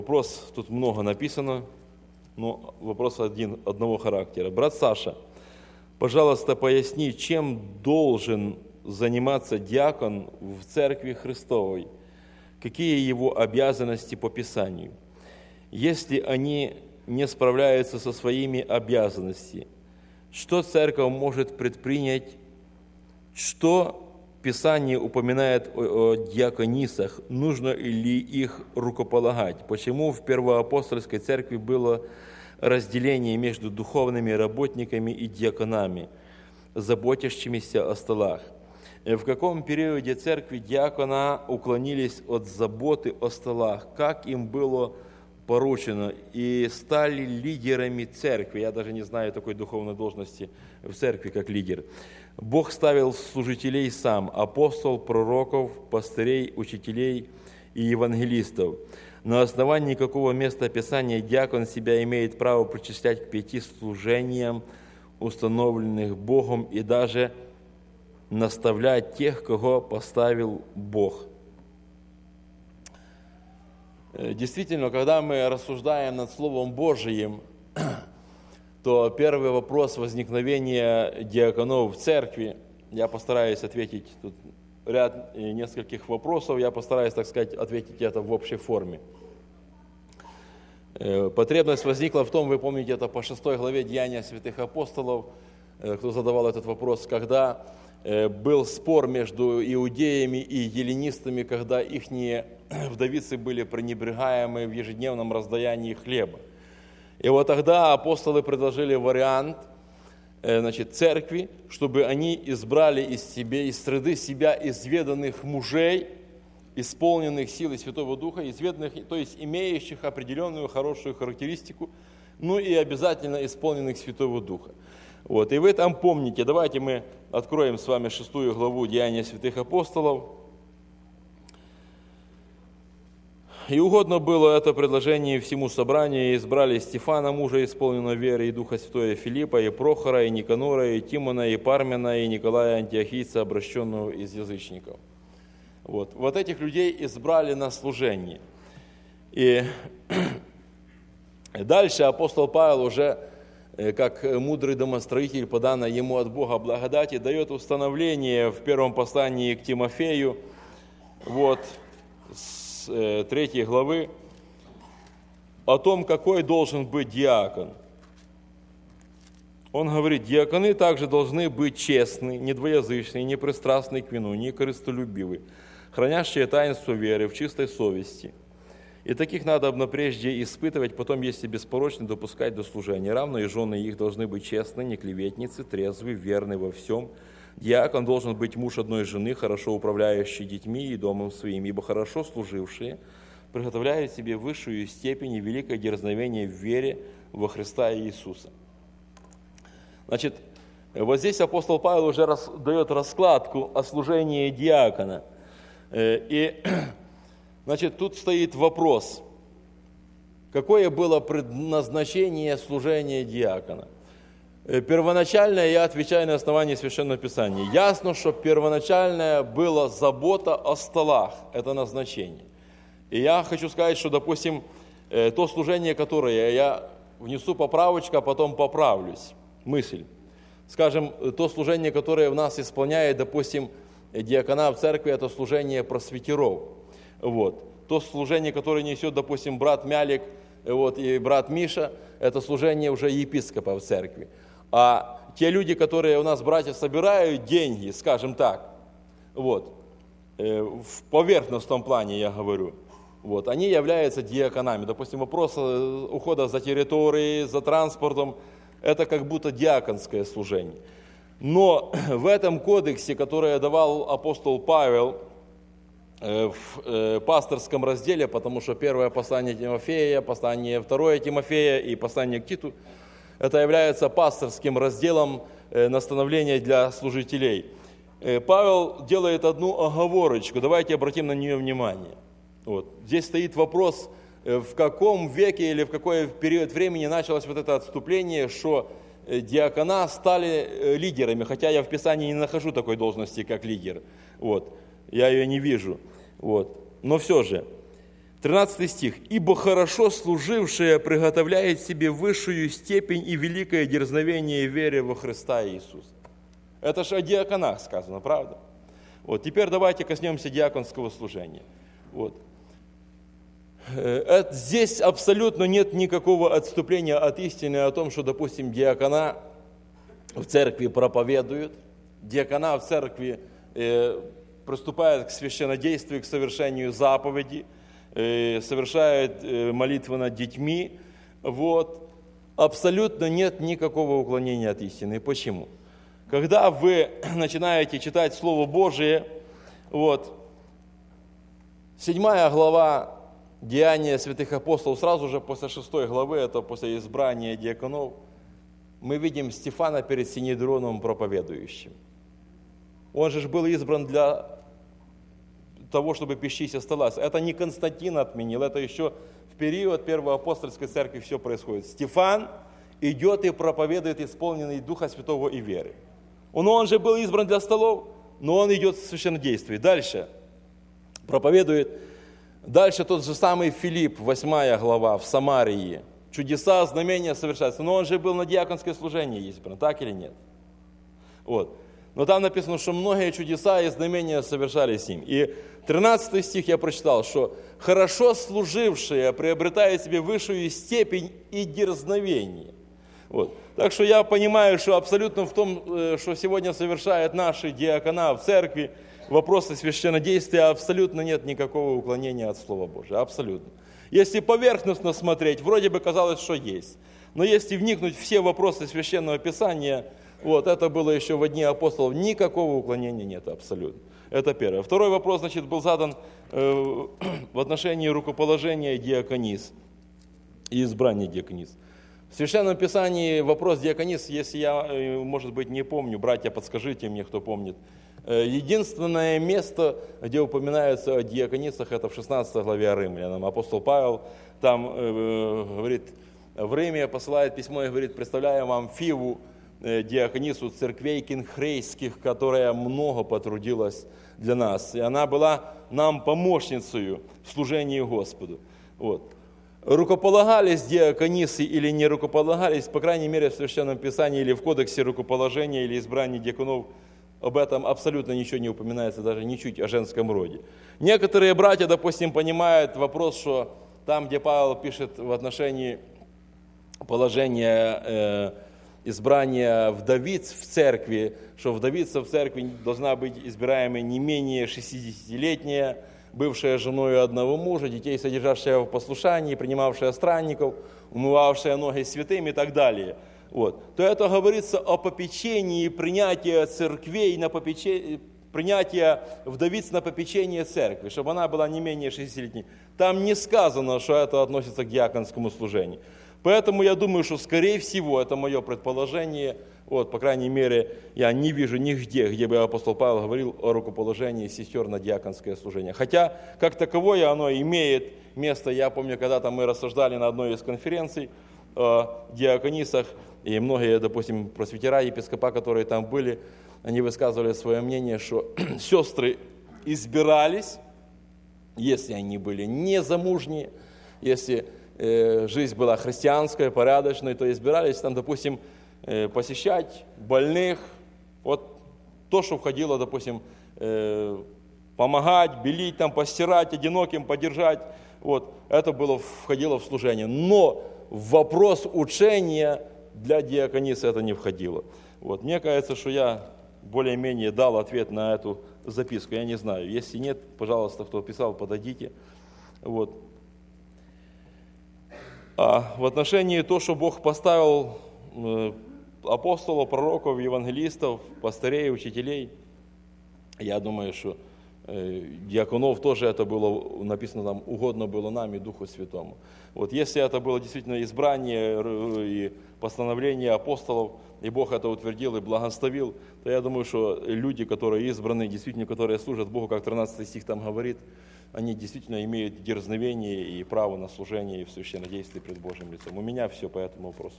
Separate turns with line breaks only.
Вопрос тут много написано, но вопрос одного характера. Брат Саша, пожалуйста, поясни, чем должен заниматься диакон в Церкви Христовой? Какие его обязанности по Писанию? Если они не справляются со своими обязанностями, что Церковь может предпринять? Что Писание упоминает о диаконисах? Нужно ли их рукополагать? Почему в Первоапостольской Церкви было разделение между духовными работниками и диаконами, заботящимися о столах? В каком периоде Церкви диакона уклонились от заботы о столах? Как им было поручено и стали лидерами Церкви? Я даже не знаю такой духовной должности в Церкви, как лидер. Бог ставил служителей сам, апостол, пророков, пастырей, учителей и евангелистов. На основании какого места Писания диакон себя имеет право причислять к 5 служениям, установленных Богом, и даже наставлять тех, кого поставил Бог? Действительно, когда мы рассуждаем над Словом Божиим, то первый вопрос возникновения диаконов в церкви, я постараюсь ответить, тут ряд нескольких вопросов, я постараюсь, так сказать, ответить это в общей форме. Потребность возникла в том, вы помните, это по 6 главе Деяния святых апостолов, кто задавал этот вопрос, когда был спор между иудеями и еллинистами, когда ихние вдовицы были пренебрегаемы в ежедневном раздаянии хлеба. И вот тогда апостолы предложили вариант церкви, чтобы они избрали из среды себя изведанных мужей, исполненных силой Святого Духа, изведанных, то есть имеющих определенную хорошую характеристику, ну и обязательно исполненных Святого Духа. Вот, и вы там помните, давайте мы откроем с вами 6 главу Деяния святых апостолов. И угодно было это предложение всему собранию, и избрали Стефана, мужа исполненного веры, и Духа Святого Филиппа, и Прохора, и Никанора, и Тимона, и Пармена, и Николая Антиохийца, обращенного из язычников. Вот этих людей избрали на служение. И дальше апостол Павел уже, как мудрый домостроитель, по данной ему от Бога благодати, дает установление в первом послании к Тимофею, с 3 главы, о том, какой должен быть диакон. Он говорит, диаконы также должны быть честны, недвоязычны, непристрастны к вину, не корыстолюбивы, хранящие таинство веры в чистой совести. И таких надо прежде испытывать, потом, если беспорочны, допускать до служения. Равно и жены их должны быть честны, не клеветницы, трезвы, верны во всем. Диакон должен быть муж одной жены, хорошо управляющий детьми и домом своим, ибо хорошо служившие приготовляют себе высшую степень и великое дерзновение в вере во Христа Иисуса. Вот здесь апостол Павел уже дает раскладку о служении диакона. И тут стоит вопрос, какое было предназначение служения диакона? Первоначально я отвечаю на основании Священного Писания. Ясно, что первоначальная была забота о столах, это назначение. И я хочу сказать, что, допустим, то служение, которое я внесу поправочку, а потом поправлюсь, мысль. Скажем, то служение, которое в нас исполняет, допустим, диакона в церкви, это служение просветеров. То служение, которое несет, допустим, брат Мялик и брат Миша, это служение уже епископа в церкви. А те люди, которые у нас, братья, собирают деньги, скажем так, в поверхностном плане я говорю, они являются диаконами. Допустим, вопрос ухода за территорией, за транспортом, это как будто диаконское служение. Но в этом кодексе, который давал апостол Павел в пасторском разделе, потому что первое послание Тимофея, послание второе Тимофея и послание к Титу, это является пасторским разделом настановления для служителей. Павел делает одну оговорочку, давайте обратим на нее внимание. Здесь стоит вопрос, в каком веке или в какой период времени началось это отступление, что диакона стали лидерами, хотя я в Писании не нахожу такой должности, как лидер. Я ее не вижу. Но все же. 13 стих. «Ибо хорошо служившие приготовляет себе высшую степень и великое дерзновение в вере во Христа Иисуса». Это же о диаконах сказано, правда? Вот, теперь давайте коснемся диаконского служения. Вот. Здесь абсолютно нет никакого отступления от истины о том, что, допустим, диакона в церкви проповедуют, диакона в церкви приступают к священнодействию, к совершению заповеди, совершают молитвы над детьми. Вот. Абсолютно нет никакого уклонения от истины. Почему? Когда вы начинаете читать Слово Божие, вот, 7 глава Деяния святых апостолов, сразу же после 6 главы, это после избрания диаконов, мы видим Стефана перед Синедроном проповедующим. Он же был избран для того, чтобы пищись осталась. Это не Константин отменил, это еще в период Первой апостольской церкви все происходит. Стефан идет и проповедует, исполненный Духа Святого и веры. Он же был избран для столов, но он идет в священнодействие. Дальше проповедует. Дальше тот же самый Филипп, 8 глава, в Самарии. Чудеса, знамения совершаются. Но он же был на диаконское служение избран, так или нет? Вот. Но там написано, что многие чудеса и знамения совершались им. И 13 стих я прочитал, что «хорошо служившие приобретают себе высшую степень и дерзновение». Вот. Так что я понимаю, что абсолютно в том, что сегодня совершают наши диакона в церкви, вопросы священнодействия, абсолютно нет никакого уклонения от Слова Божия. Абсолютно. Если поверхностно смотреть, вроде бы казалось, что есть. Но если вникнуть в все вопросы Священного Писания, вот, это было еще в дни апостолов, никакого уклонения нет абсолютно. Это первое. Второй вопрос, значит, был задан в отношении рукоположения диаконис и избрания диаконис. В Священном Писании вопрос диаконис, если я, может быть, не помню, братья, подскажите мне, кто помнит. Единственное место, где упоминается о диаконисах, это в 16 главе Римлянам. Апостол Павел там говорит, в Риме посылает письмо и говорит, представляю вам Фиву, диаконису церквей кенхрейских, которая много потрудилась для нас. И она была нам помощницей в служении Господу. Вот. Рукополагались диаконисы или не рукополагались, по крайней мере, в Священном Писании или в Кодексе рукоположения или избрания диаконов, об этом абсолютно ничего не упоминается, даже ничуть о женском роде. Некоторые братья, допустим, понимают вопрос, что там, где Павел пишет в отношении положения избрания вдовиц в церкви, что вдовица в церкви должна быть избираемой не менее 60-летняя, бывшая женой одного мужа, детей, содержащая в послушании, принимавшая странников, умывавшая ноги святым и так далее. Вот. То это говорится о попечении принятия церквей, принятия вдовиц на попечение церкви, чтобы она была не менее 60-летней. Там не сказано, что это относится к диаконскому служению. Поэтому я думаю, что, скорее всего, это мое предположение, вот, по крайней мере, я не вижу нигде, где бы апостол Павел говорил о рукоположении сестер на диаконское служение. Хотя, как таковое, оно имеет место. Я помню, когда-то мы рассуждали на одной из конференций о диаконисах, и многие, допустим, пресвитера, епископа, которые там были, они высказывали свое мнение, что сестры избирались, если они были незамужние, если жизнь была христианская, порядочная, то избирались там, допустим, посещать больных, вот то, что входило, допустим, помогать, белить, там, постирать, одиноким поддержать, вот, это входило в служение. Но в вопрос учения для диаконисы это не входило. Вот, мне кажется, что я более-менее дал ответ на эту записку, я не знаю. Если нет, пожалуйста, кто писал, подойдите. Вот. А в отношении того, что Бог поставил апостолов, пророков, евангелистов, пастырей, учителей, я думаю, что диаконов тоже это было написано там, угодно было нам и Духу Святому. Вот если это было действительно избрание и постановление апостолов, и Бог это утвердил и благословил, то я думаю, что люди, которые избраны, действительно, которые служат Богу, как 13 стих там говорит, они действительно имеют дерзновение и право на служение и в священнодействии пред Божьим лицом. У меня все по этому вопросу.